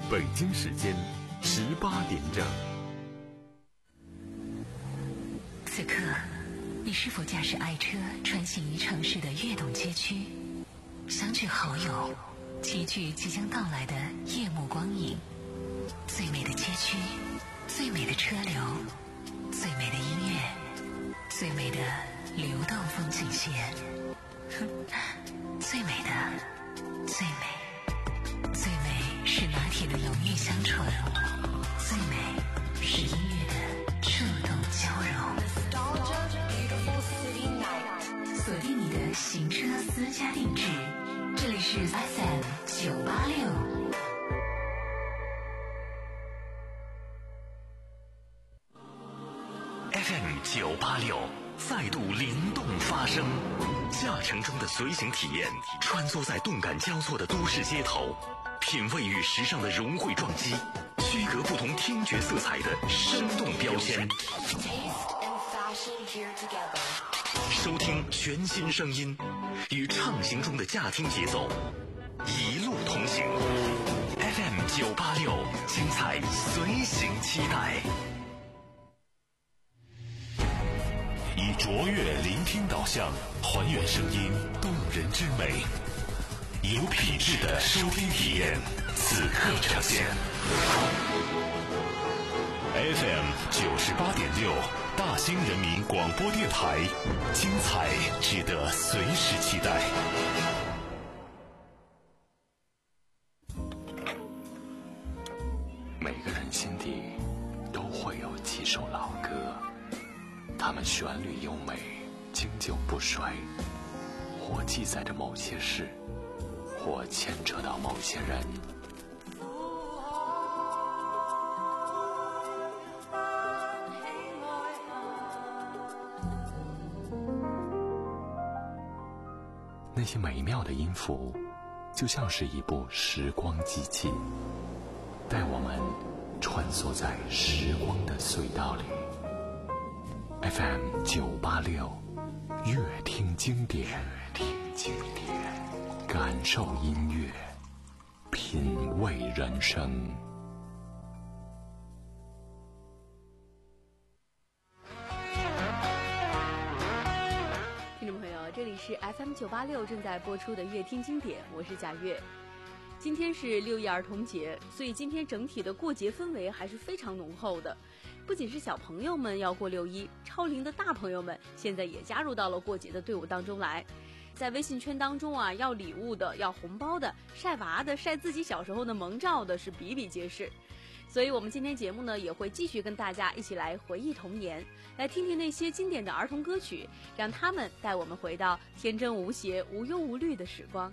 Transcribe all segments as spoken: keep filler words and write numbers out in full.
北京时间十八点整。 此刻，你是否驾驶爱车穿行于城市的跃动街区，相聚好友，齐聚即将到来的夜幕光影？最美的街区，最美的车流，最美的音乐，最美的流动风景线，最美的，最美，最美是拿铁的浓郁香醇，最美是音乐的触动交融。锁定你的行车私家定制，这里是 F M 九八六。 F M 九八六再度灵动发声，驾乘中的随行体验，穿梭在动感交错的都市街头，品味与时尚的融汇撞击，区隔不同听觉色彩的生动标签，收听全新声音，与畅行中的驾听节奏一路同行。 F M 九八六，精彩随行期待。以卓越聆听导向，还原声音动人之美，有品质的收听体验，此刻呈现。F M 九十八点六，大兴人民广播电台，精彩值得随时期待。每个人心底都会有几首老歌，它们旋律优美，经久不衰，或记载着某些事，或牵扯到某些人。那些美妙的音符，就像是一部时光机器，带我们穿梭在时光的隧道里。F M 九八六，乐听经典，乐听经典，感受音乐，品味人生。 听众朋友，这里是 F M 九八六正在播出的乐听经典，我是贾月。今天是六一儿童节，所以今天整体的过节氛围还是非常浓厚的。不仅是小朋友们要过六一，超龄的大朋友们现在也加入到了过节的队伍当中来。在微信圈当中啊，要礼物的、要红包的、晒娃的、晒自己小时候的萌照的是比比皆是。所以我们今天节目呢，也会继续跟大家一起来回忆童年，来听听那些经典的儿童歌曲，让他们带我们回到天真无邪、无忧无虑的时光。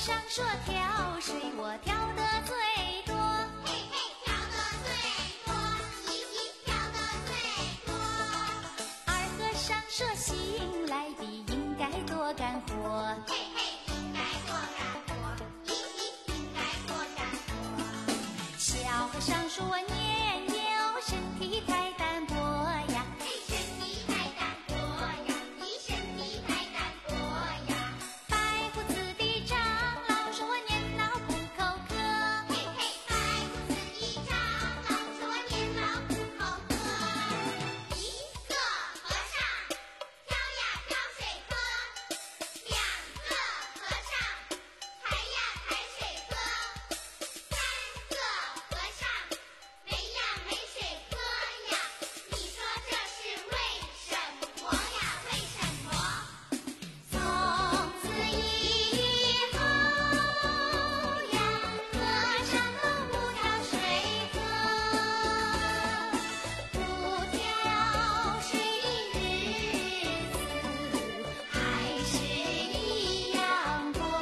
上说跳水，我跳得最多，嘿嘿，跳得最多，嘻嘻，跳得最多。二和尚说醒来的应该多干活，嘿嘿，应该多干活，嘻嘻，应该多干活。小和尚说年幼，身体太单薄呀，嘿，身体太单薄呀，你身体太单薄呀。白胡子的长老说我年老不口渴，嘿嘿，白胡子的长老说我年老不口渴。一个和尚挑呀挑水喝，两个和尚抬呀抬水喝，三个和尚没呀没水喝呀。你说这是为什么呀？为什么？从此以后呀，和尚都不挑水喝，不挑水的日子还是一样过，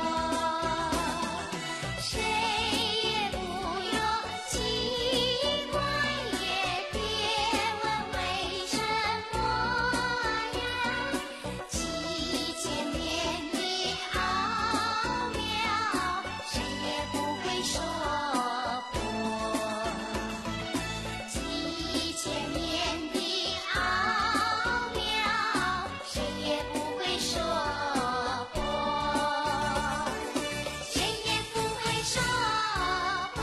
谁也不用奇怪，也别问为什么呀。七千年的奥妙，谁也不会说破。七千年的奥妙，谁也不会说破，谁也不会说破。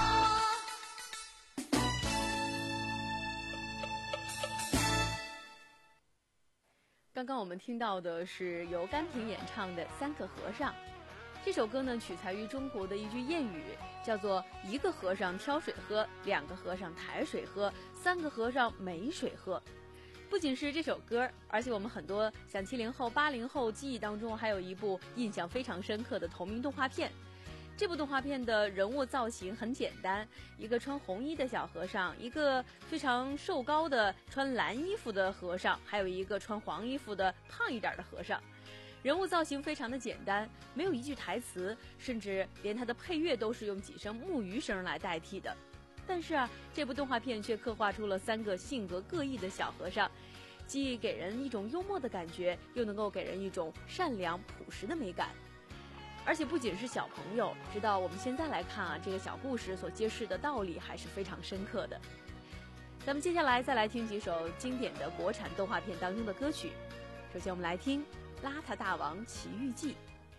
刚刚我们听到的是由甘萍演唱的《三个和尚》。这首歌呢，取材于中国的一句谚语，叫做一个和尚挑水喝，两个和尚抬水喝，三个和尚没水喝。不仅是这首歌，而且我们很多像七零后、八零后记忆当中还有一部印象非常深刻的同名动画片。这部动画片的人物造型很简单，一个穿红衣的小和尚，一个非常瘦高的穿蓝衣服的和尚，还有一个穿黄衣服的胖一点的和尚。人物造型非常的简单，没有一句台词，甚至连它的配乐都是用几声木鱼声来代替的。但是啊，这部动画片却刻画出了三个性格各异的小和尚，既给人一种幽默的感觉，又能够给人一种善良朴实的美感。而且不仅是小朋友，直到我们现在来看啊，这个小故事所揭示的道理还是非常深刻的。咱们接下来再来听几首经典的国产动画片当中的歌曲。首先我们来听《邋遢大王奇遇记》。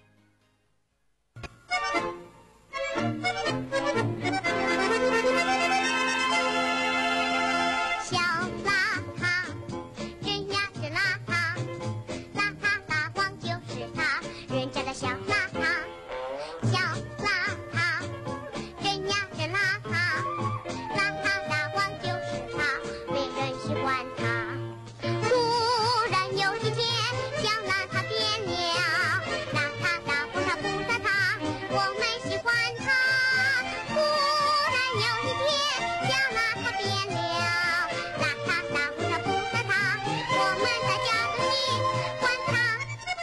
小邋遢，人呀真邋遢，邋遢大王就是他，人家的小邋遢。小邋遢，人呀真邋遢，邋遢大王就是他，没人喜欢他。突然有一天，小邋遢变了，邋遢大王他不邋遢，我们喜欢他。突然有一天，小邋遢变了，邋遢大王他不邋遢，我们大家都喜欢他。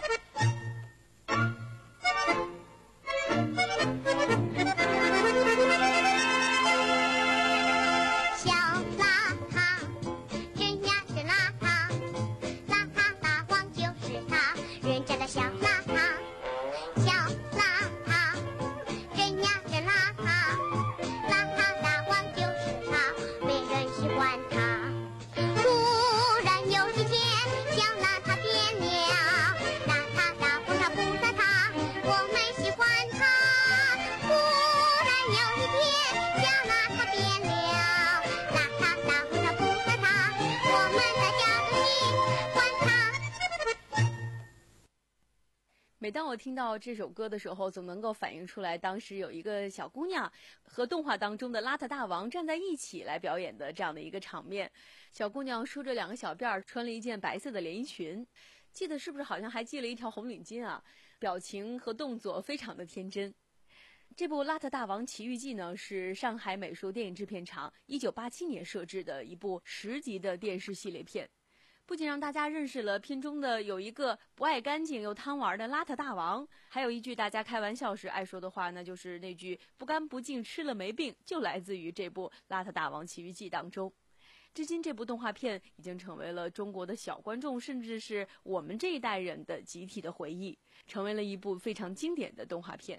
小邋遢，人呀真邋遢，邋遢大王就是他，人家的小邋遢。小邋遢，人呀真邋遢，邋遢大王就是他，没人喜欢他。突然有一天，小邋遢变了，邋遢大王他不邋遢，我们喜欢他。突然有一天，小邋遢变了，邋遢大王他不邋遢，我们大家都喜欢他。 每当我听到这首歌的时候，总能够反映出来当时有一个小姑娘和动画当中的邋遢大王站在一起来表演的这样的一个场面。小姑娘梳着两个小辫儿，穿了一件白色的连衣裙，记得是不是好像还系了一条红领巾啊？表情和动作非常的天真。这部《邋遢大王奇遇记》呢，是上海美术电影制片厂一九八七年摄制的一部十集的电视系列片。 不仅让大家认识了片中的有一个不爱干净又贪玩的邋遢大王，还有一句大家开玩笑时爱说的话，那就是那句不干不净吃了没病，就来自于这部《邋遢大王奇遇记》当中。至今这部动画片已经成为了中国的小观众，甚至是我们这一代人的集体的回忆，成为了一部非常经典的动画片。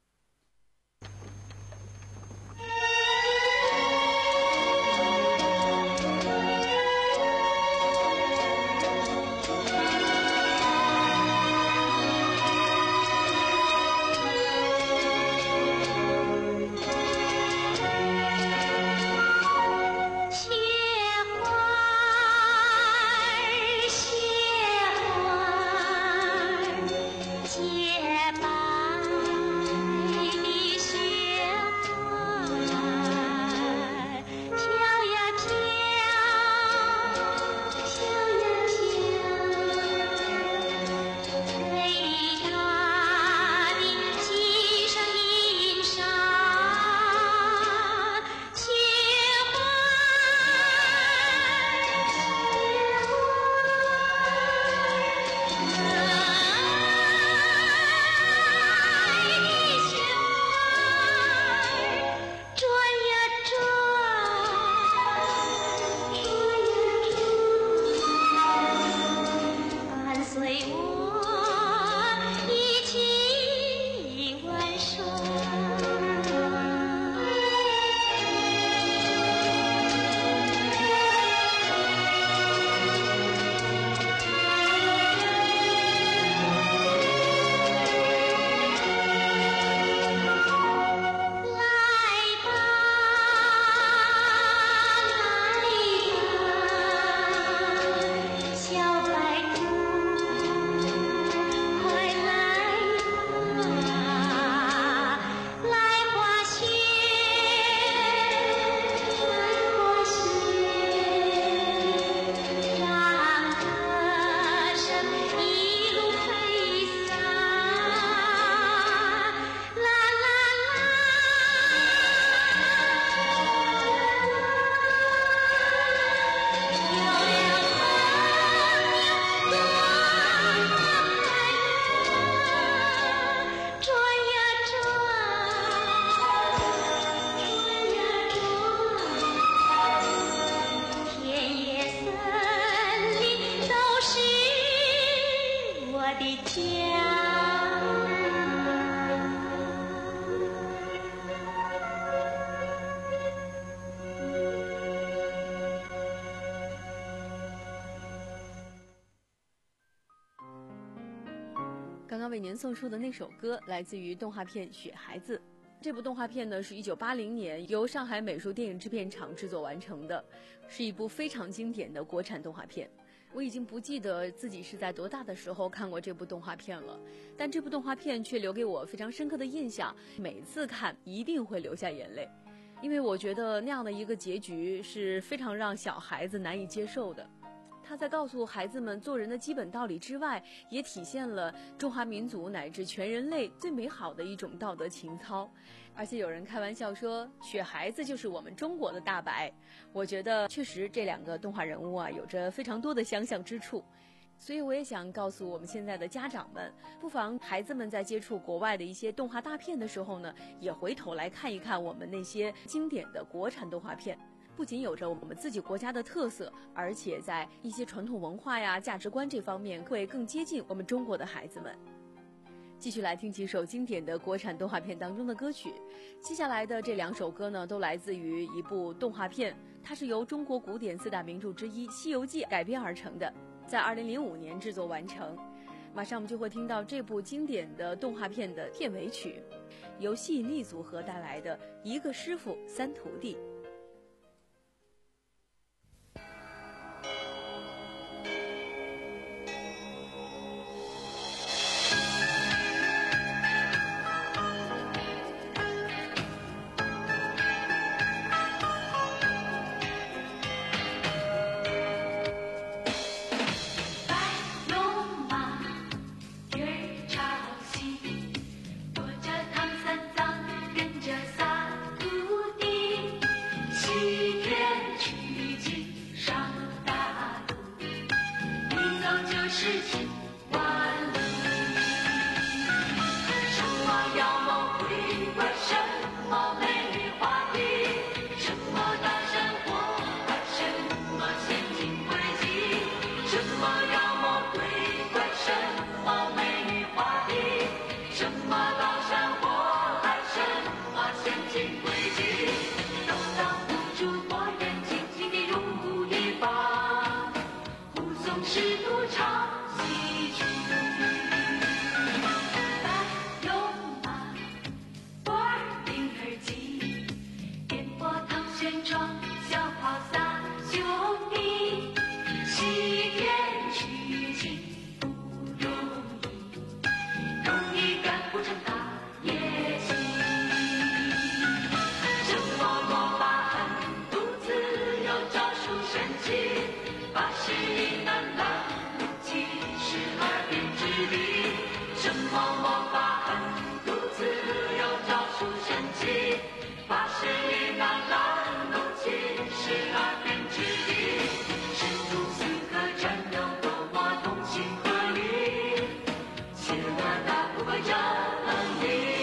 刚刚为您送出的那首歌来自于动画片《雪孩子》。这部动画片呢是一九八零年由上海美术电影制片厂制作完成的，是一部非常经典的国产动画片。我已经不记得自己是在多大的时候看过这部动画片了，但这部动画片却留给我非常深刻的印象，每次看一定会流下眼泪，因为我觉得那样的一个结局是非常让小孩子难以接受的。他在告诉孩子们做人的基本道理之外，也体现了中华民族乃至全人类最美好的一种道德情操。而且有人开玩笑说，雪孩子就是我们中国的大白。我觉得确实这两个动画人物啊，有着非常多的相像之处。所以我也想告诉我们现在的家长们，不妨孩子们在接触国外的一些动画大片的时候呢，也回头来看一看我们那些经典的国产动画片。不仅有着我们自己国家的特色，而且在一些传统文化呀、价值观这方面会更接近我们中国的孩子们。继续来听几首经典的国产动画片当中的歌曲。接下来的这两首歌呢，都来自于一部动画片，它是由中国古典四大名著之一《西游记》改编而成的，在二零零五年制作完成。马上我们就会听到这部经典的动画片的片尾曲，由吸引力组合带来的《一个师傅三徒弟》。 跟着仨徒弟。 事情完了。什么妖魔鬼怪，什么美女华丽，什么大山火海，什么陷阱诡计，什么妖魔鬼怪，什么美女华丽，什么大山火海，什么陷阱诡计，都挡不住我眼睛睛地如一把护送师徒唱戏曲。白龙马，波儿灵儿急，颠簸唐玄奘，小跑仨兄弟，西天取经不容易，容易干不成大业绩。什么魔法狠毒自有招数神奇，八十一难拦路，七十二变之地。什么魔法狠毒自有招数神奇，八十一难拦路，七十二变之地。师徒四个战斗斗魔同心合力，邪恶打不败正义。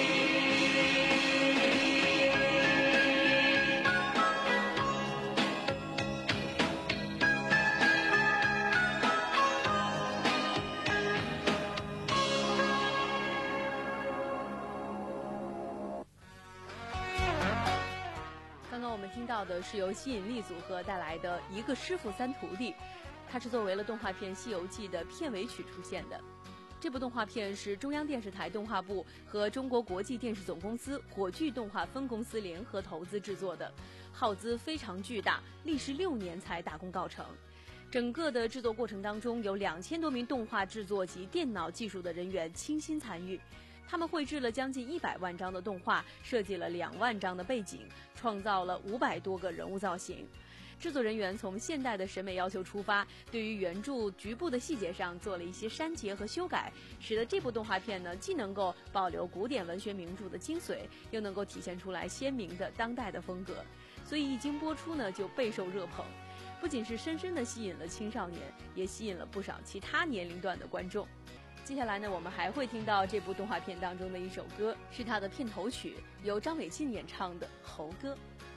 刚刚我们听到的是由吸引力组合带来的一个师傅三徒弟，它是作为了动画片《西游记》的片尾曲出现的。这部动画片是中央电视台动画部和中国国际电视总公司火炬动画分公司联合投资制作的，耗资非常巨大，历时六年才大功告成。整个的制作过程当中，有两千多名动画制作及电脑技术的人员倾心参与。他们绘制了将近一百万张的动画，设计了两万张的背景，创造了五百多个人物造型。制作人员从现代的审美要求出发，对于原著局部的细节上做了一些删节和修改，使得这部动画片呢，既能够保留古典文学名著的精髓，又能够体现出来鲜明的当代的风格。所以一经播出呢，就备受热捧，不仅是深深地吸引了青少年，也吸引了不少其他年龄段的观众。接下来呢，我们还会听到这部动画片当中的一首歌，是它的片头曲，由张伟进演唱的《猴歌》。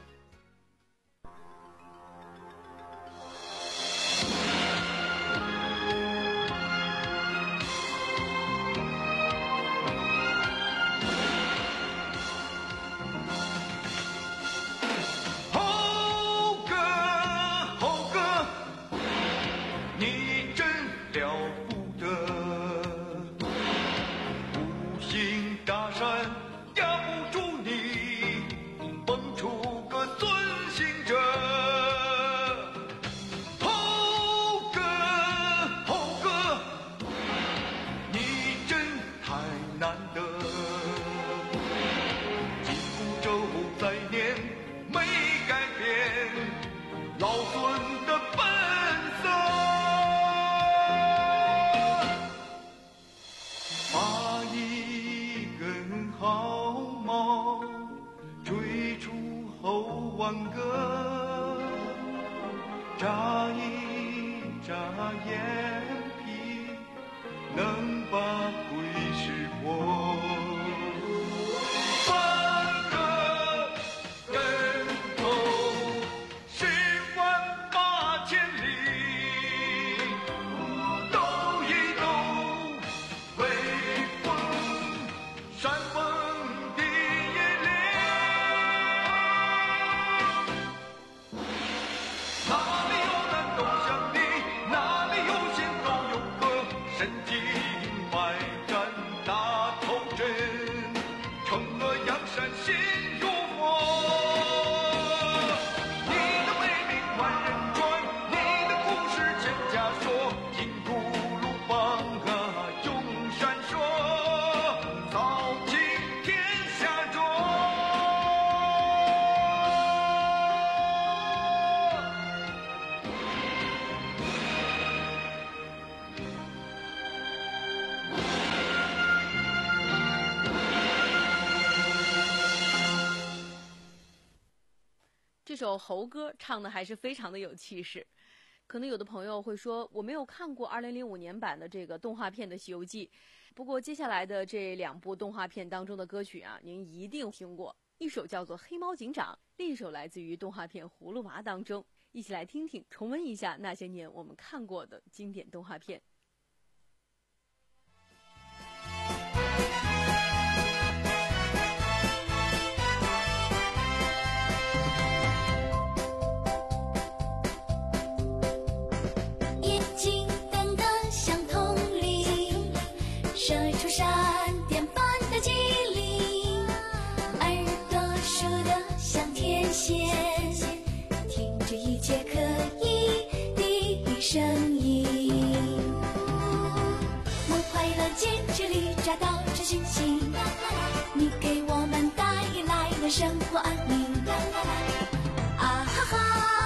猴哥，猴哥，你真了不得，无形大山压不住你，蹦出个孙行者。猴哥，猴哥，你真太难得，紧箍咒在念，没改变老孙的本色，把一根毫毛吹出后万个，眨一眨眼皮，能把鬼识破。半个跟头十万八千里，抖一抖，威风山峰的野岭，哪里有南东向里，哪里有仙都有个神经百战大头阵，惩恶扬善心如佛。你的美名万人传，你的故事千家说，金箍鲁棒啊永闪烁，扫尽天下浊。 这首猴歌唱的还是非常的有气势。 可能有的朋友会说，我没有看过二零零五年版的这个动画片的《西游记》，不过接下来的这两部动画片当中的歌曲啊，您一定听过，一首叫做《黑猫警长》，另一首来自于动画片《葫芦娃》当中，一起来听听，重温一下那些年我们看过的经典动画片。 射出闪电般的机灵，耳朵竖得像天线，听着一切可以的声音。我快乐坚持里抓到这讯息，你给我们带来了生活安宁。啊哈哈！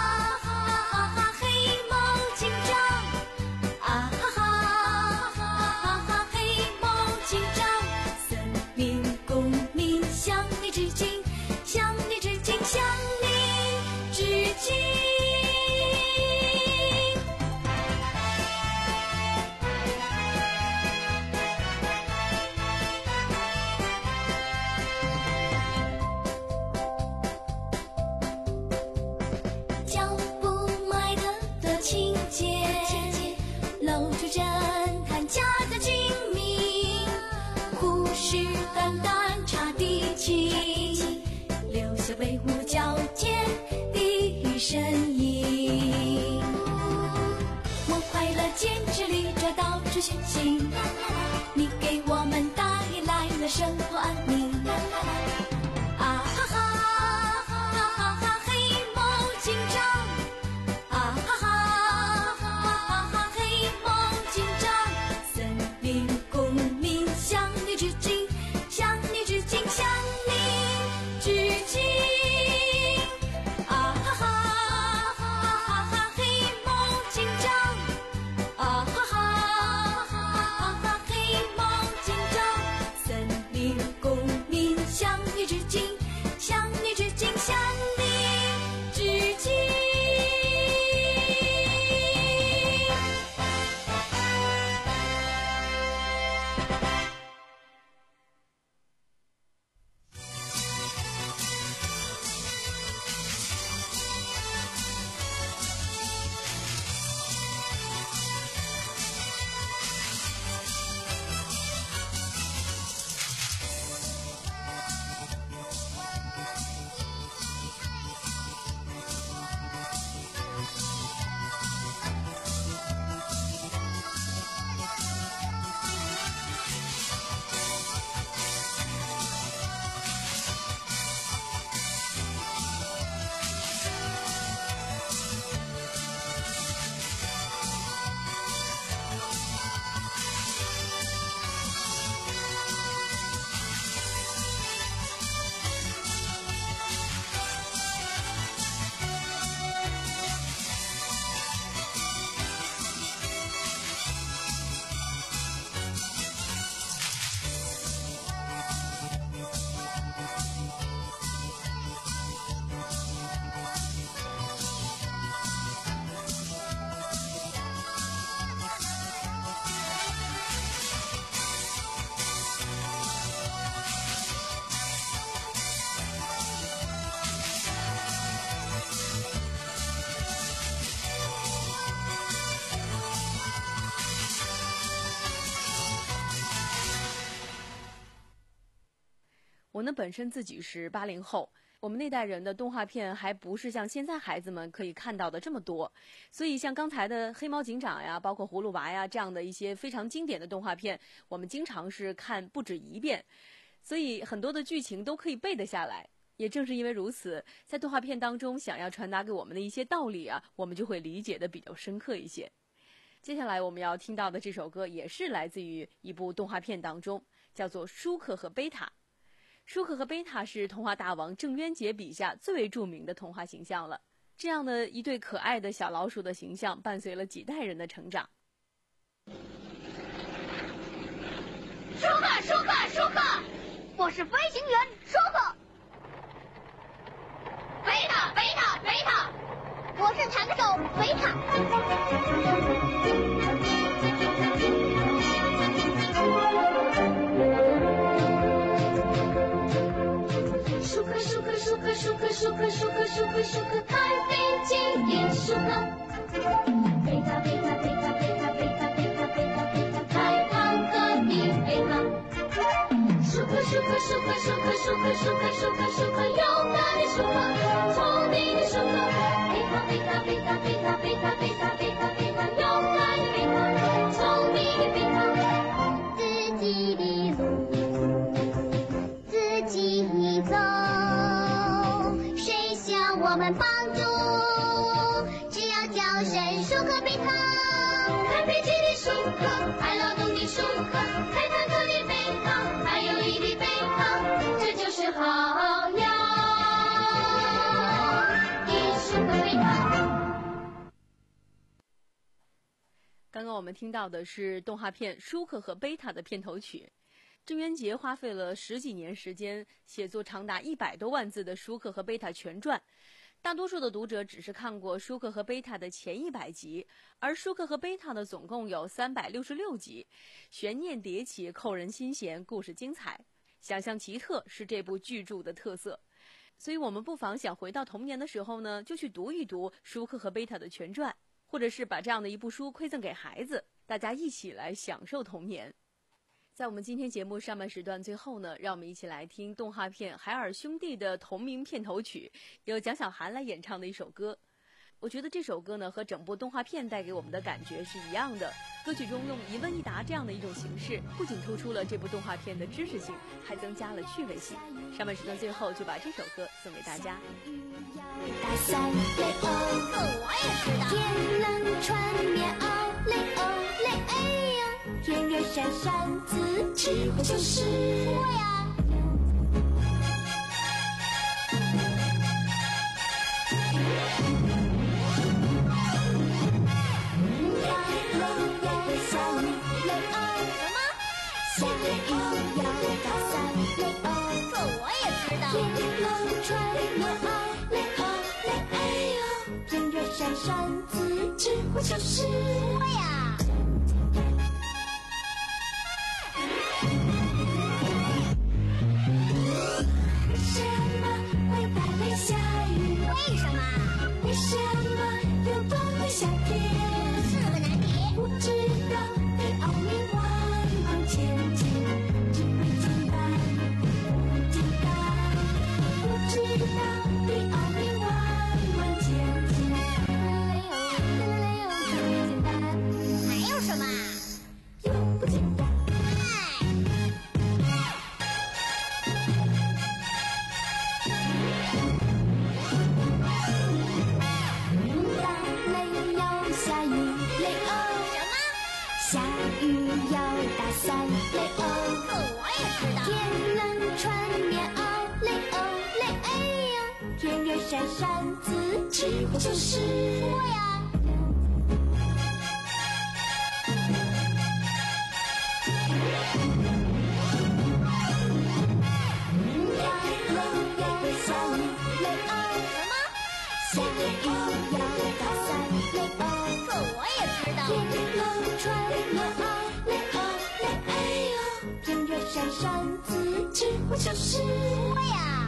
威武矫健的声音，我快乐坚持里抓到这讯息，你给我们带来了生活安宁。啊哈哈哈哈哈黑猫警长，啊哈哈哈哈黑猫警长，森林公民向你致敬，向你致敬，向你致敬。 我呢本身自己是八零后，我们那代人的动画片还不是像现在孩子们可以看到的这么多，所以像刚才的黑猫警长呀，包括葫芦娃呀这样的一些非常经典的动画片，我们经常是看不止一遍，所以很多的剧情都可以背得下来。也正是因为如此，在动画片当中想要传达给我们的一些道理啊，我们就会理解的比较深刻一些。接下来我们要听到的这首歌也是来自于一部动画片当中，叫做舒克和贝塔。舒克和贝塔是童话大王郑渊洁笔下最为著名的童话形象了。这样的一对可爱的小老鼠的形象，伴随了几代人的成长。 舒克，舒克，舒克，我是飞行员舒克。贝塔，贝塔，贝塔， 我是弹手贝塔。舒克舒克舒克舒克舒克舒克舒克舒克开飞机的舒克，贝塔贝塔贝塔贝塔贝塔贝塔贝塔贝塔开坦克的贝塔。舒克舒克舒克舒克舒克舒克舒克舒克勇敢的舒克，聪明的舒克，贝塔贝塔贝塔贝塔贝塔贝塔贝塔贝塔勇敢的贝塔，聪明的贝塔，自己的路自己走，谁向我们帮助？只要叫声舒克贝塔，开飞机的舒克，开劳动的舒克，开坦克的贝塔，还有一的贝塔，这就是好样的舒克贝塔。 刚刚我们听到的是动画片《舒克和贝塔》的片头曲。郑渊洁花费了十几年时间写作长达一百多万字的《舒克和贝塔》全传。大多数的读者只是看过《舒克和贝塔》的前一百集，而《舒克和贝塔》的总共有三百六十六集，悬念迭起，扣人心弦，故事精彩，想象奇特是这部巨著的特色。所以我们不妨想回到童年的时候呢，就去读一读《舒克和贝塔》的全传，或者是把这样的一部书馈赠给孩子，大家一起来享受童年。在我们今天节目上半时段最后呢，让我们一起来听动画片《海尔兄弟》的同名片头曲，由蒋小涵来演唱的一首歌。我觉得这首歌呢和整部动画片带给我们的感觉是一样的，歌曲中用一问一答这样的一种形式，不仅突出了这部动画片的知识性，还增加了趣味性。上半时段最后就把这首歌送给大家。 打伞雷欧，我也知道。天冷穿棉袄，雷欧雷哎呀，天热扇扇子，智慧就是我呀。我就是我呀！为什么会打雷下雨？为什么？为什么有冬的夏天？是个难题。不知道对奥秘万往前进，只会简单不简单。不知道对奥秘万往前进。还有什么？又不简单。打雷要下雨，雷欧。什么？下雨要打伞，雷欧。我也知道。天冷穿棉袄，雷欧雷哎呀。天热扇扇子，智慧就是我呀。我就是我呀！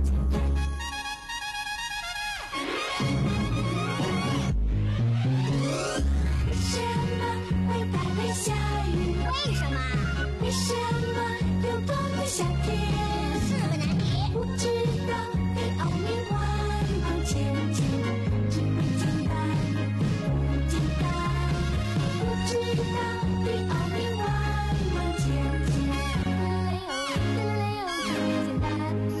为什么会打雷下雨？为什么？为什么有冬的夏天？是个难题。不知道对奥秘万往前进，只会简单不简单。不知道对奥秘万往前进。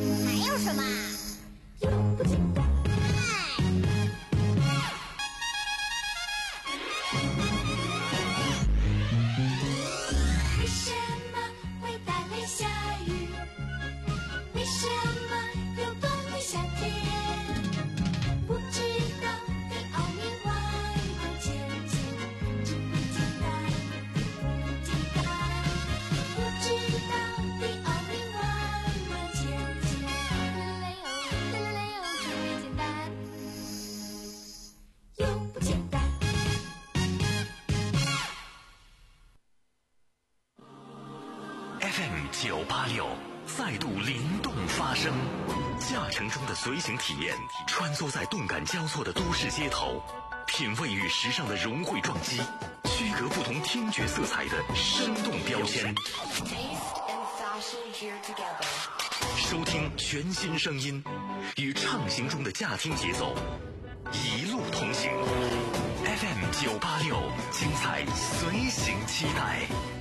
F M 九八六再度灵动发声，驾乘中的随行体验，穿梭在动感交错的都市街头，品味与时尚的融汇撞击，区隔不同听觉色彩的生动标签。收听全新声音，与畅行中的驾听节奏，一路同行。F M 九八六，精彩随行期待。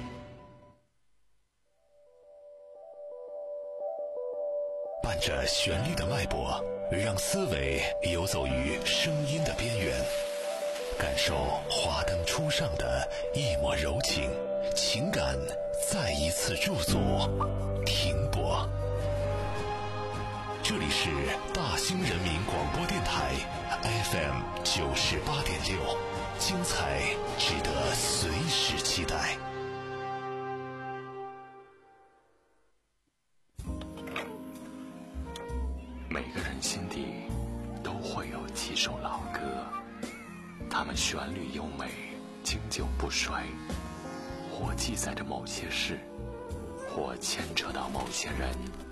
伴着旋律的脉搏，让思维游走于声音的边缘，感受华灯初上的一抹柔情，情感再一次驻足停泊。这里是大兴人民广播电台 F M 九十八点六，精彩值得随时期待。每个人心底都会有几首老歌，它们旋律优美，经久不衰，或记载着某些事，或牵扯到某些人。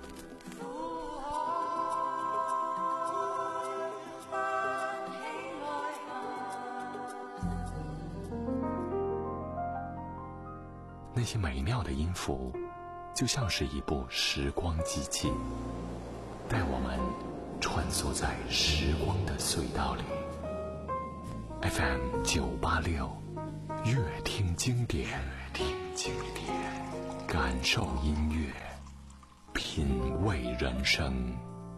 那些美妙的音符，就像是一部时光机器，带我们穿梭在时光的隧道里。F M 九八六，乐听经典，乐听经典，感受音乐，品味人生。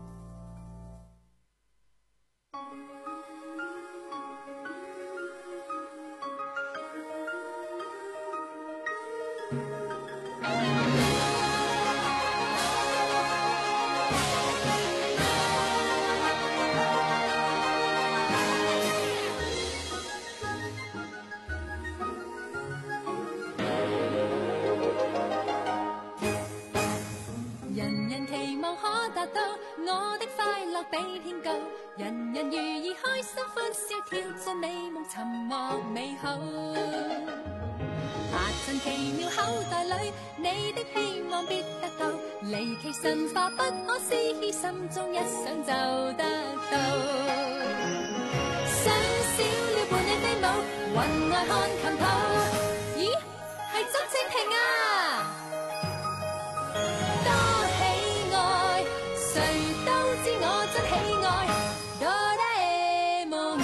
神化不可思議，心中一想就得到。想少了伴你飛舞，雲外看琴譜。咦，係竹蜻蜓啊！多喜愛，誰都知我真喜愛哆啦 A 夢。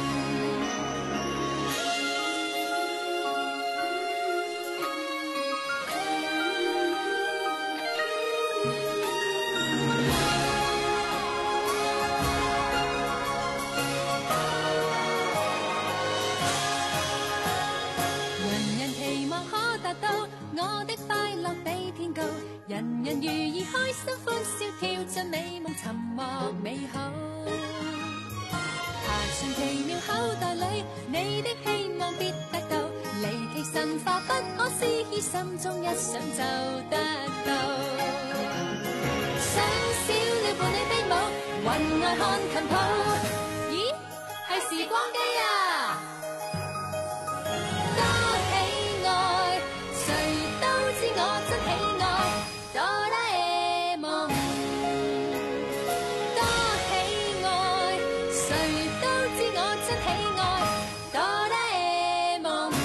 我的快樂比天高，人人如意開心歡笑，跳進美夢尋獲美好。爬上奇妙口袋裏，你的希望必得到，離奇神化不可思議，心中一想就得到。想少了伴你飛舞，雲外看琴譜。咦，係時光機啊！我真喜愛哆啦 A 夢，多喜愛，誰都知我真喜愛哆啦 A 夢。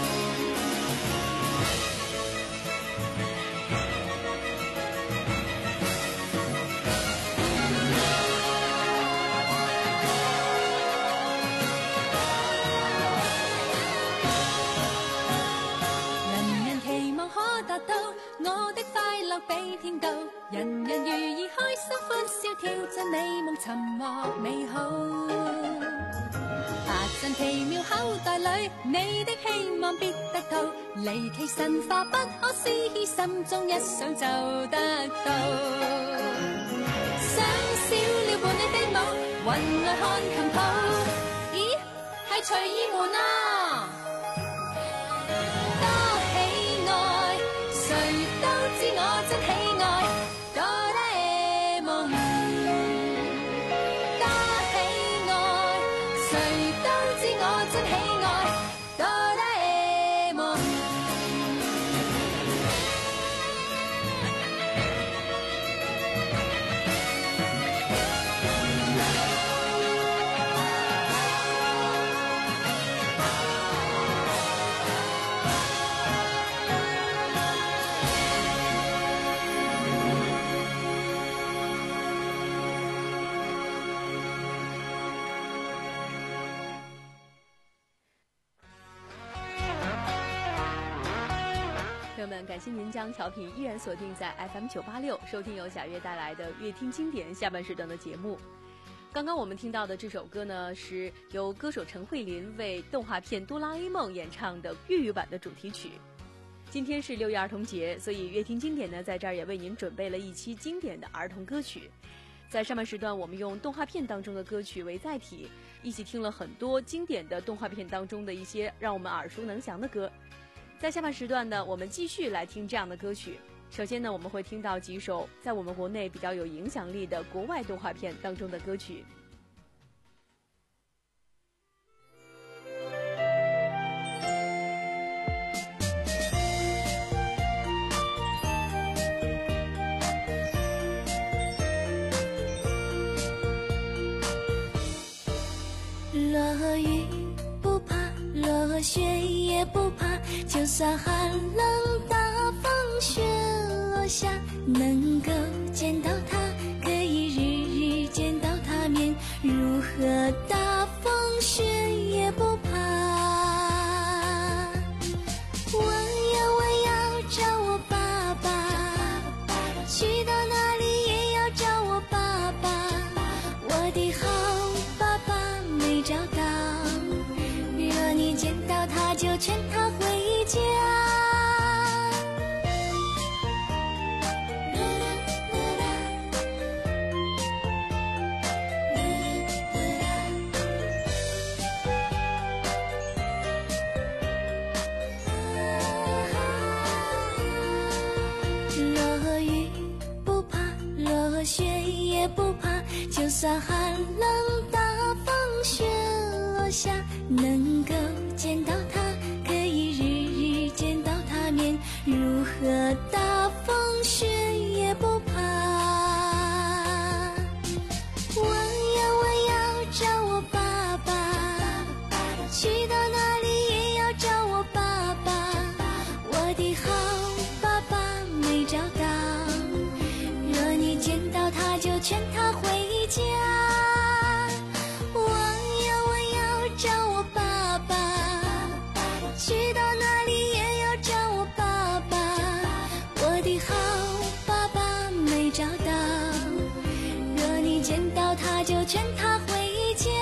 人人期望可達到，我的快樂比天高，人人如意開心歡笑，跳進美夢尋獲美好。爬進奇妙口袋裏，你的希望必得到，離奇神化不可思議，心中一想就得到。想少了伴你飛舞，雲外看琴譜。咦，係隨意門啊！誰都知我真喜愛哆啦 A 夢，多喜愛，誰都知我真喜愛哆啦 A 夢。 朋友们，感谢您将调频依然锁定在 F M 九八六，收听由贾月带来的乐听经典下半时段的节目。刚刚我们听到的这首歌呢，是由歌手陈慧琳为动画片《哆啦 A 梦》演唱的粤语版的主题曲。今天是六一儿童节，所以乐听经典呢，在这儿也为您准备了一期经典的儿童歌曲。在上半时段，我们用动画片当中的歌曲为载体，一起听了很多经典的动画片当中的一些让我们耳熟能详的歌。在下半时段呢，我们继续来听这样的歌曲。首先呢，我们会听到几首在我们国内比较有影响力的国外动画片当中的歌曲。 落雨不怕，落雪也不怕，就算寒冷大风雪落下，能够见到他，可以日日见到他面，如何大风雪也不怕。我要我要找我爸爸，去到哪里也要找我爸爸，我的好爸爸没找到，若你见到他就劝他回家。落雨不怕，落雪也不怕，就算寒冷大风雪落下，能够见到他，可以日日见到他面，如何大风雪也不怕。我要我要找我爸爸，去到哪里也要找我爸爸，我的好爸爸没找到，若你见到他就劝他回家。我要我要找我爸爸，去到哪里也要找我爸爸，我的好爸爸没找到，若你见到他就劝他回家。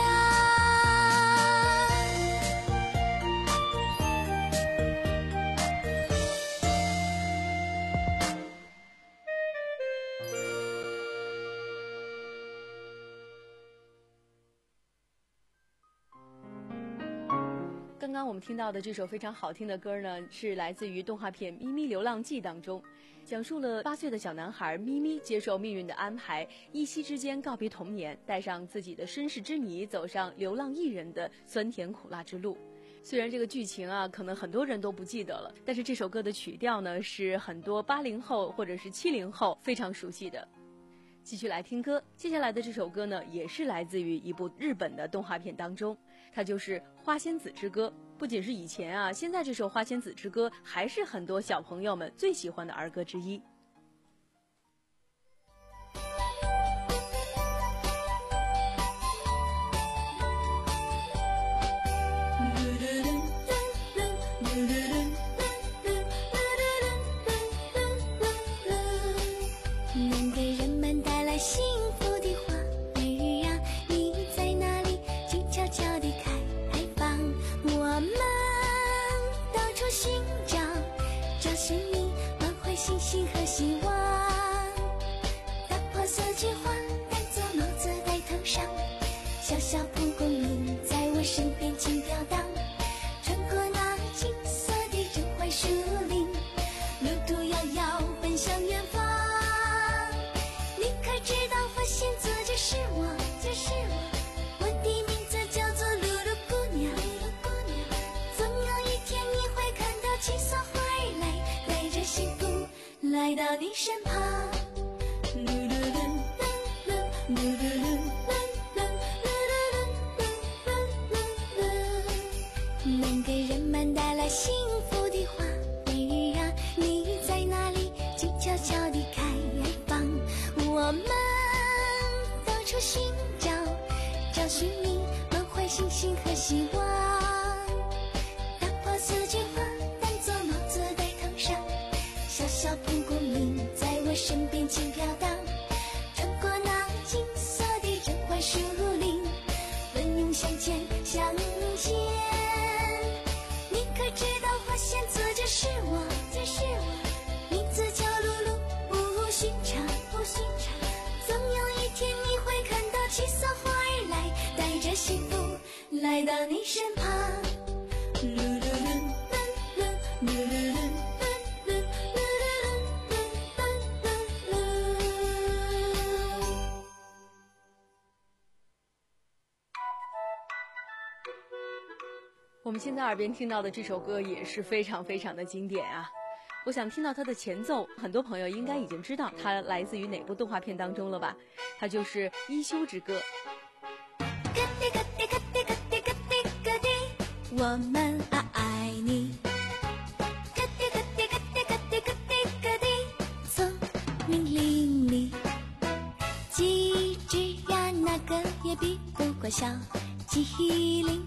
刚刚我们听到的这首非常好听的歌呢，是来自于动画片《咪咪流浪记》当中，讲述了八岁的小男孩咪咪接受命运的安排，一夕之间告别童年，带上自己的身世之谜，走上流浪艺人的酸甜苦辣之路。虽然这个剧情啊，可能很多人都不记得了，但是这首歌的曲调呢，是很多八零后或者是七零后非常熟悉的。继续来听歌，接下来的这首歌呢，也是来自于一部日本的动画片当中，它就是《花仙子之歌》。不仅是以前啊，现在这首《花仙子之歌》还是很多小朋友们最喜欢的儿歌之一。 能给人们带来幸福的花儿啊，你在哪里？静悄悄地开放，我们到处寻找，找寻你满怀信心和希望。打破四季花，当作帽子戴头上，小小蒲公英在我身边轻飘荡，穿过那金色的真槐树林，路途遥遥奔向远方。你可知道花仙子就是我，就是我，我的名字叫做露露姑娘。总有一天你会看到七色花儿来，带着幸福来到你身旁。噜噜噜噜噜噜噜噜噜噜噜噜，能给人们带来幸福的花儿啊，你在哪里？静悄悄地开放，我们到处寻找，找寻你满怀信心和希望。打破四季花，当作帽子戴头上， 身边轻飘荡，穿过那金色的甄嬛树林，奋勇向前向前。你可知道花仙子就是我，就是我，名字叫露露，不寻常，不寻常。总有一天你会看到七色花儿来，带着幸福来到你身旁。噜噜噜噜噜噜噜噜。 我们现在耳边听到的这首歌也是非常非常的经典啊！我想听到它的前奏，很多朋友应该已经知道它来自于哪部动画片当中了吧？它就是《一休之歌》。 咯滴咯滴咯滴咯滴咯滴咯滴，我们爱爱你。咯滴咯滴咯滴咯滴咯滴咯滴，聪明伶俐，机智呀，那个也比不过小机灵。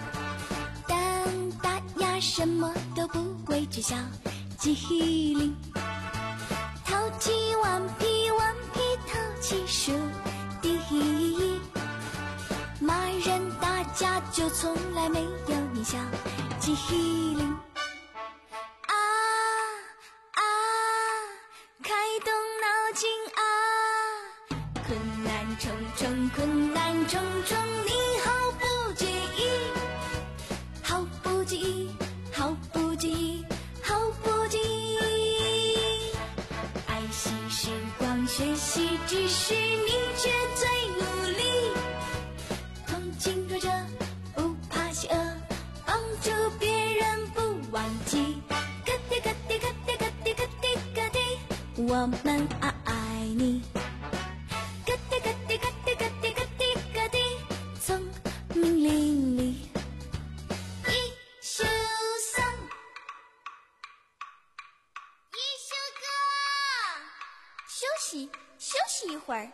什么都不畏惧，小机灵，淘气顽皮顽皮淘气数第一，骂人打架就从来没有你小机灵。啊啊，开动脑筋啊，困难重重困难重重，你毫不介意，毫不介意，毫不介意，毫不介意。爱惜时光，学习知识，你却最努力。同情弱者，不怕邪恶，帮助别人不忘记。咯滴咯滴咯滴咯滴咯滴咯滴，我们爱爱你。咯滴咯滴咯滴咯滴咯滴咯滴，聪明伶俐。一休三，一休哥，休息休息一会儿。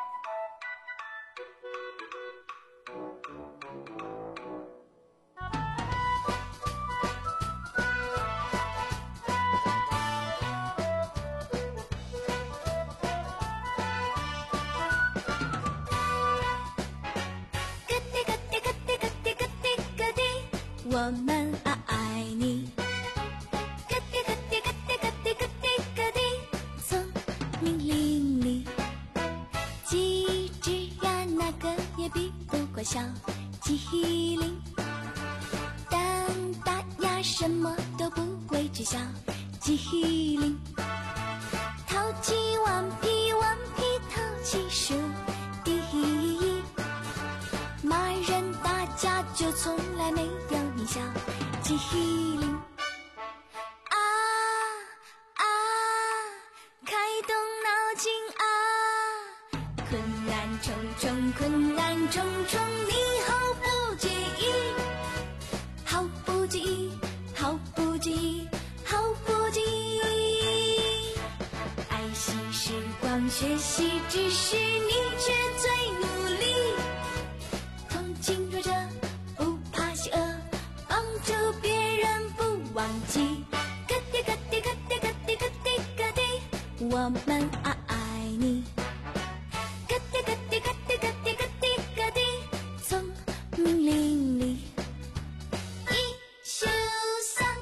咯滴咯滴咯滴咯滴咯滴咯滴，我们爱爱你。咯滴咯滴咯滴咯滴咯滴咯滴，聪明伶俐，机智呀，那个也比不过小机灵。胆大呀，什么都不畏惧，小机灵。淘气顽皮顽皮淘气数第一，骂人打架就从来没有你小机灵。啊啊，开动脑筋啊，困难重重困难重重，你毫不介意，毫不介意，毫不介意，毫不介意。爱惜时光，学习知识，你却最努力。同情弱者，不怕邪恶，帮助别人不忘记。咯滴咯滴咯滴咯滴咯滴咯滴，我们爱爱你。咯滴咯滴咯滴咯滴咯滴咯滴，聪明伶俐。一休三。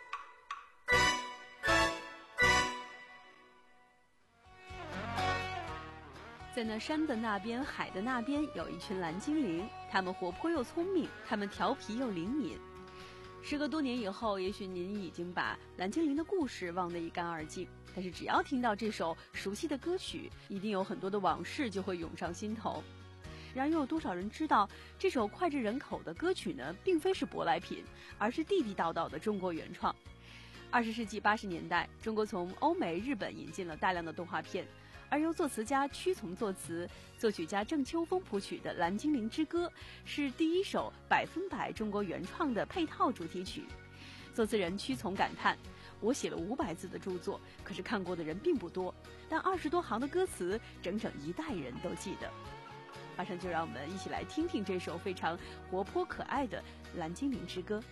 在那山的那边，海的那边，有一群蓝精灵，它们活泼又聪明，它们调皮又灵敏。时隔多年以后，也许您已经把蓝精灵的故事忘得一干二净，但是只要听到这首熟悉的歌曲，一定有很多的往事就会涌上心头。然而又有多少人知道，这首脍炙人口的歌曲呢，并非是舶来品，而是地地道道的中国原创。二十世纪八十年代，中国从欧美、日本引进了大量的动画片，而由作词家屈从作词，作曲家郑秋风谱曲的《蓝精灵之歌》是第一首百分百中国原创的配套主题曲。作词人屈从感叹：“我写了五百字的著作，可是看过的人并不多，但二十多行的歌词，整整一代人都记得。”马上就让我们一起来听听这首非常活泼可爱的《蓝精灵之歌》。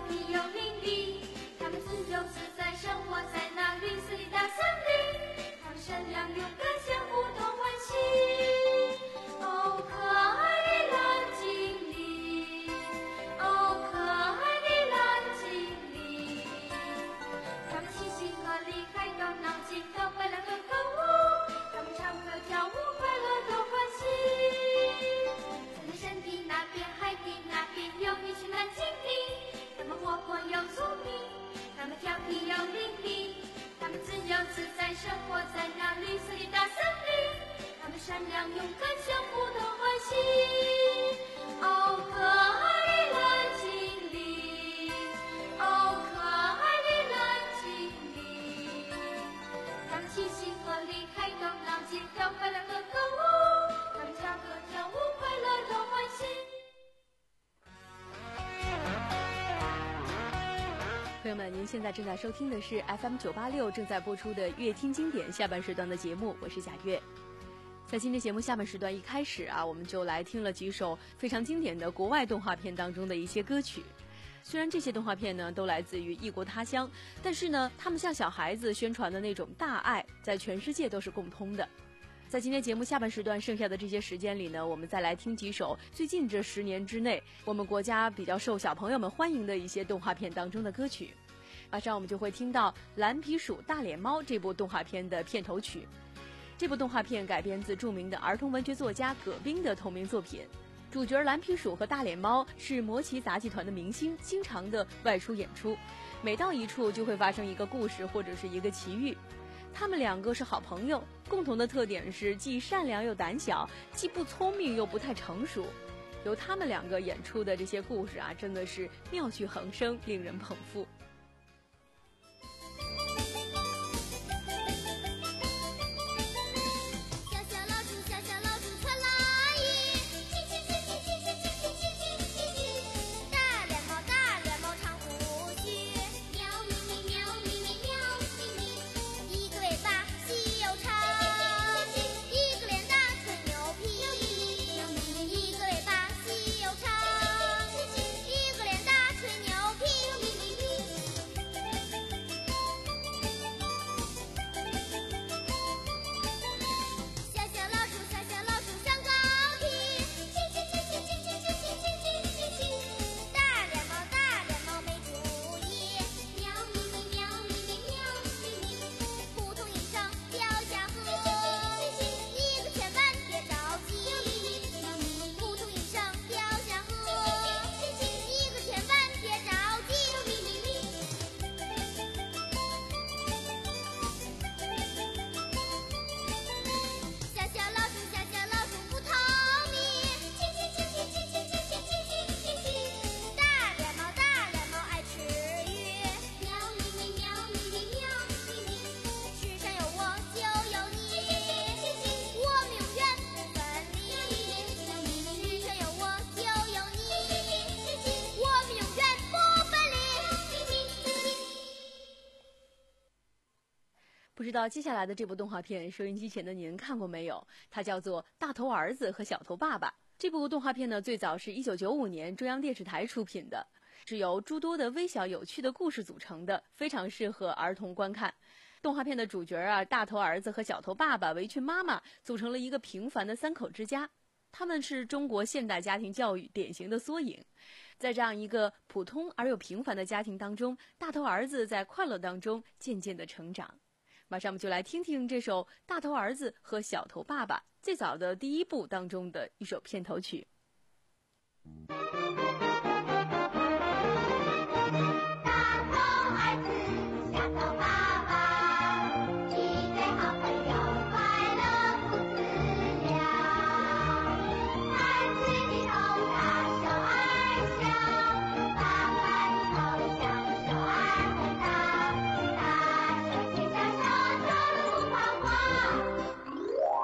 皮又伶俐，他们自由自在生活在那绿色的大森林，他们善良勇敢，相互同欢喜。哦，可爱的蓝精灵，哦，可爱的蓝精灵，他们齐心合力，开动脑筋，都快乐和歌舞，他们唱歌跳舞，快乐都欢喜。在那山的那边，海的那边，有一群蓝精灵，他们活泼又聪明，他们调皮又伶俐，他们自由自在生活在那绿色的大森林，他们善良勇敢，相互同欢喜。哦，可爱的蓝精灵，哦，可爱的蓝精灵，他们齐心合力，开动脑筋，跳快乐和歌舞，他们跳歌跳舞，快乐都欢喜。 朋友们，您现在正在收听的是 F M 九八六正在播出的乐听经典下半时段的节目，我是贾月。在今天节目下半时段一开始啊，我们就来听了几首非常经典的国外动画片当中的一些歌曲。虽然这些动画片呢都来自于异国他乡，但是呢，他们向小孩子宣传的那种大爱，在全世界都是共通的。在今天节目下半时段剩下的这些时间里呢，我们再来听几首最近这十年之内我们国家比较受小朋友们欢迎的一些动画片当中的歌曲。马上我们就会听到《蓝皮鼠大脸猫》这部动画片的片头曲。这部动画片改编自著名的儿童文学作家葛冰的同名作品，主角蓝皮鼠和大脸猫是魔奇杂技团的明星，经常的外出演出，每到一处就会发生一个故事或者是一个奇遇。他们两个是好朋友，共同的特点是既善良又胆小，既不聪明又不太成熟。由他们两个演出的这些故事啊，真的是妙趣横生，令人捧腹。不知道接下来的这部动画片，收音机前的您看过没有？它叫做《大头儿子和小头爸爸》。这部动画片呢，最早是一九九五年中央电视台出品的，是由诸多的微小有趣的故事组成的，非常适合儿童观看。动画片的主角啊，大头儿子和小头爸爸围裙妈妈组成了一个平凡的三口之家，他们是中国现代家庭教育典型的缩影。在这样一个普通而又平凡的家庭当中，大头儿子在快乐当中渐渐的成长。马上我们就来听听这首《大头儿子和小头爸爸》最早的第一部当中的一首片头曲。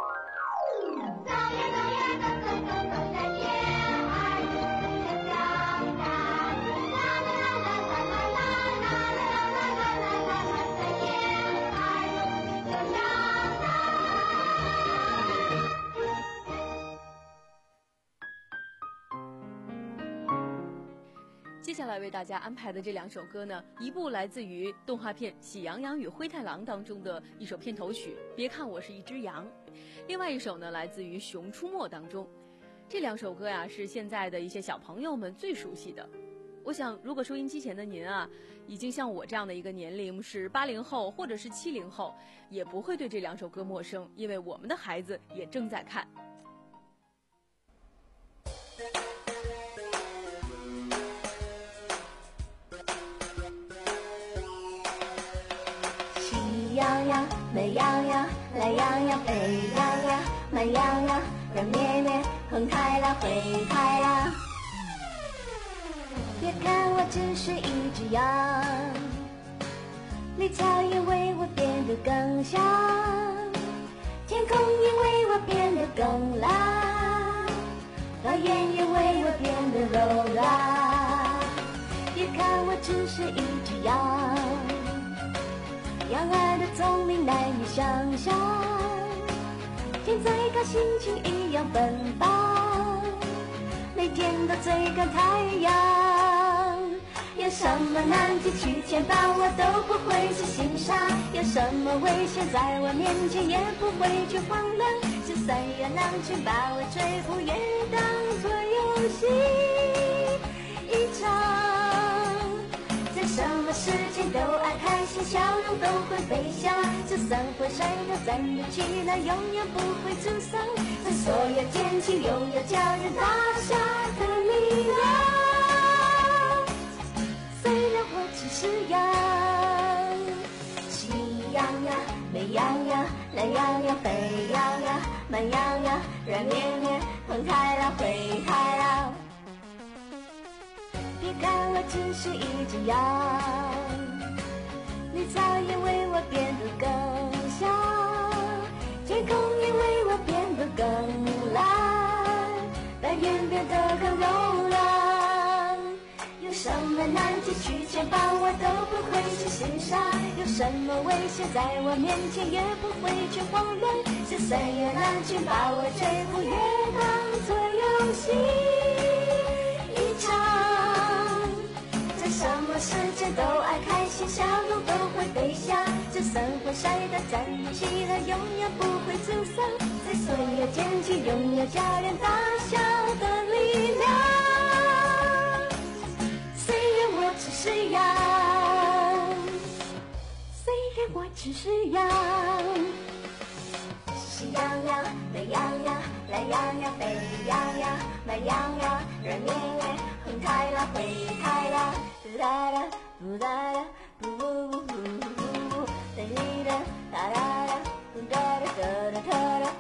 走呀走呀，走走走走，在野儿子家。 来为大家安排的这两首歌呢，一部来自于动画片《喜羊羊与灰太狼》当中的一首片头曲《别看我是一只羊》，另外一首呢来自于《熊出没》当中。这两首歌呀是现在的一些小朋友们最熟悉的。我想如果收音机前的您啊已经像我这样的一个年龄，是八零后或者是七零后，也不会对这两首歌陌生，因为我们的孩子也正在看。 喜羊羊美羊羊，懒羊羊沸羊羊，慢羊羊软绵绵，红太狼灰太狼。别看我只是一只羊，绿草也为我变得更香，天空也为我变得更蓝，花园也为我变得柔软。别看我只是一只羊，羊儿的聪明难以想象，天再高心情一样奔放，每天都追赶太阳。有什么难题去牵绊我都不会去心上，有什么危险在我面前也不会去慌乱，就算有狼群把我追捕也当作游戏一场，在什么时间都爱开心，笑容都会飞翔，就算会摔倒站不起来永远不会沮丧，在所有天气拥有叫人大笑的力量。虽然我只是羊，喜羊羊美羊羊，懒羊羊沸羊羊，慢羊羊软绵绵，红太狼灰太狼。别看我只是一只羊，绿草也为我变得更香，天空也为我变得更蓝，白云变得更柔软。有什么难题去牵绊我都不会去心上，有什么危险在我面前也不会去慌乱，就算有狼群把我追捕也当作游戏一场，在什么时间都爱开心，笑容都会飞翔，就算会摔倒站不起来永远不会沮丧，在所有天气拥有叫人大笑的力量。虽然我只是羊，虽然我只是羊，喜羊羊美羊羊，懒羊羊沸羊羊，慢羊羊软绵绵，红太狼灰太狼。嘟哒啦嘟哒啦嘟嘟嘟嘟嘟，哒哩哒哒哒哒嘟哒哒哒哒哒哒。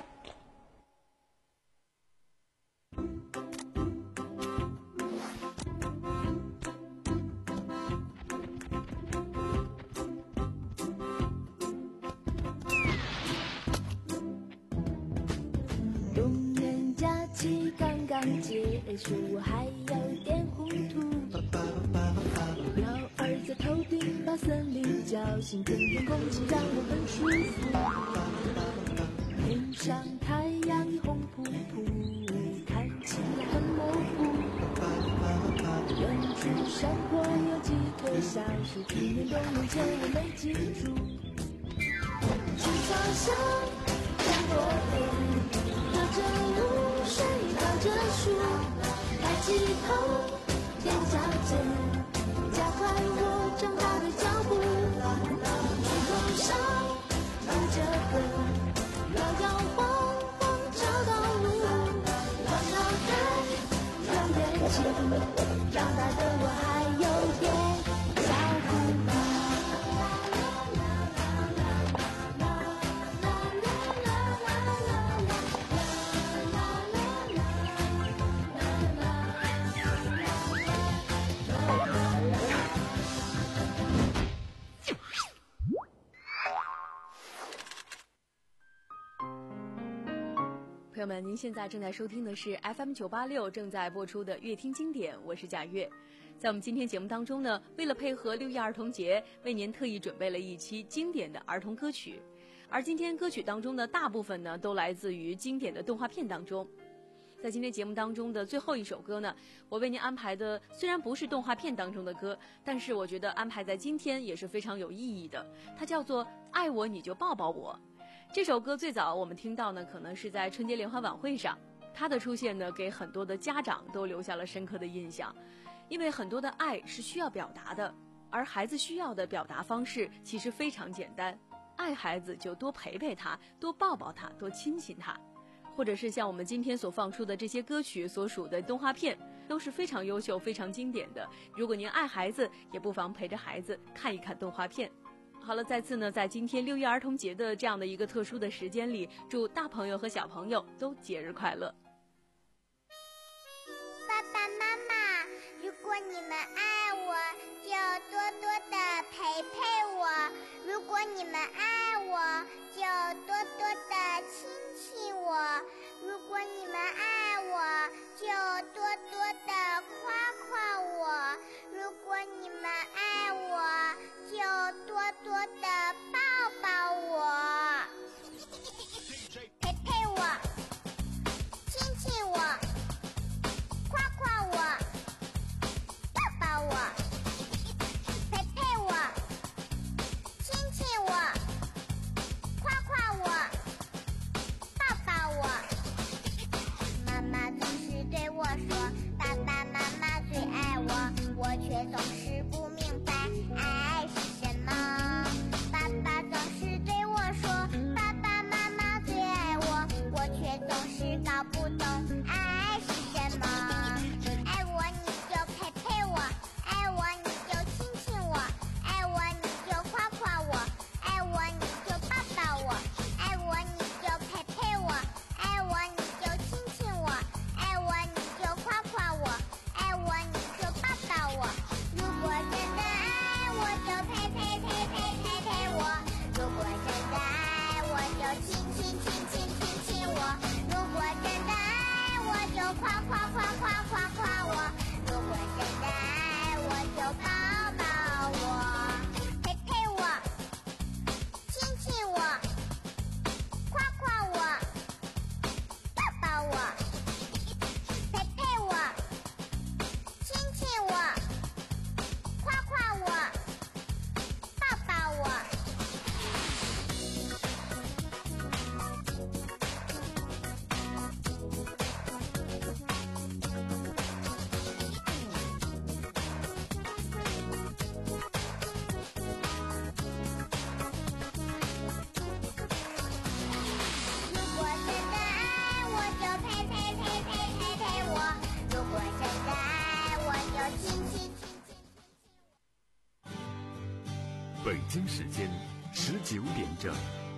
冬年假期刚刚结束，还有点糊涂。鸟儿在头顶把森林叫醒，甜甜空气让我很舒服。天上太阳红扑扑，看起来很模糊。远处山坡有几棵小树，去年冬眠前我没记住。青草香，山坡边，绕着露水，绕着树，抬起头，踮脚尖，加快我长大的脚步。天空上放着歌，摇摇晃晃找到路，望脑袋，用眼睛，长大的我还有点小糊涂。 朋友们，您现在正在收听的是 F M 九八六正在播出的乐听经典，我是贾月。在我们今天节目当中呢，为了配合六一儿童节，为您特意准备了一期经典的儿童歌曲，而今天歌曲当中的大部分呢，都来自于经典的动画片当中。 在今天节目当中的最后一首歌呢，我为您安排的虽然不是动画片当中的歌，但是我觉得安排在今天也是非常有意义的。它叫做《爱我你就抱抱我》。这首歌最早我们听到呢，可能是在春节联欢晚会上，它的出现呢，给很多的家长都留下了深刻的印象。因为很多的爱是需要表达的，而孩子需要的表达方式其实非常简单，爱孩子就多陪陪他，多抱抱他，多亲亲他。或者是像我们今天所放出的这些歌曲所属的动画片，都是非常优秀非常经典的。如果您爱孩子，也不妨陪着孩子看一看动画片。好了，再次呢，在今天六一儿童节的这样的一个特殊的时间里，祝大朋友和小朋友都节日快乐。 爸爸妈妈，如果你们爱我，就多多的陪陪我；如果你们爱我，就多多的亲亲我；如果你们爱我，就多多的夸夸我；如果你们爱我，就多多的抱抱我，陪陪我，亲亲我，夸夸我，抱抱我，陪陪我，亲亲我，夸夸我，抱抱我。妈妈总是对我说，爸爸妈妈最爱我，我却总是不明白爱是什么。爸爸总是对我说，爸爸妈妈最爱我，我却总是搞不懂爱是什么。爱我你就陪陪我，爱我你就亲亲我，爱我你就夸夸我，爱我你就抱抱我，爱我你就陪陪我，爱我你就亲亲我，爱我你就夸夸我，爱我你就抱抱我。如果真的爱我，就陪陪陪陪陪陪我；如果真的爱我，就亲亲亲亲亲亲我；如果真的爱我，就夸夸夸夸夸夸我；如果真的爱我，就抱抱我，陪陪我，亲亲我，夸夸我，抱抱我，陪陪我，亲亲我，夸夸我，抱抱我。如果真的爱我，就陪陪陪陪陪陪我；如果真的爱我，就亲亲亲亲。 北京时间十九点整。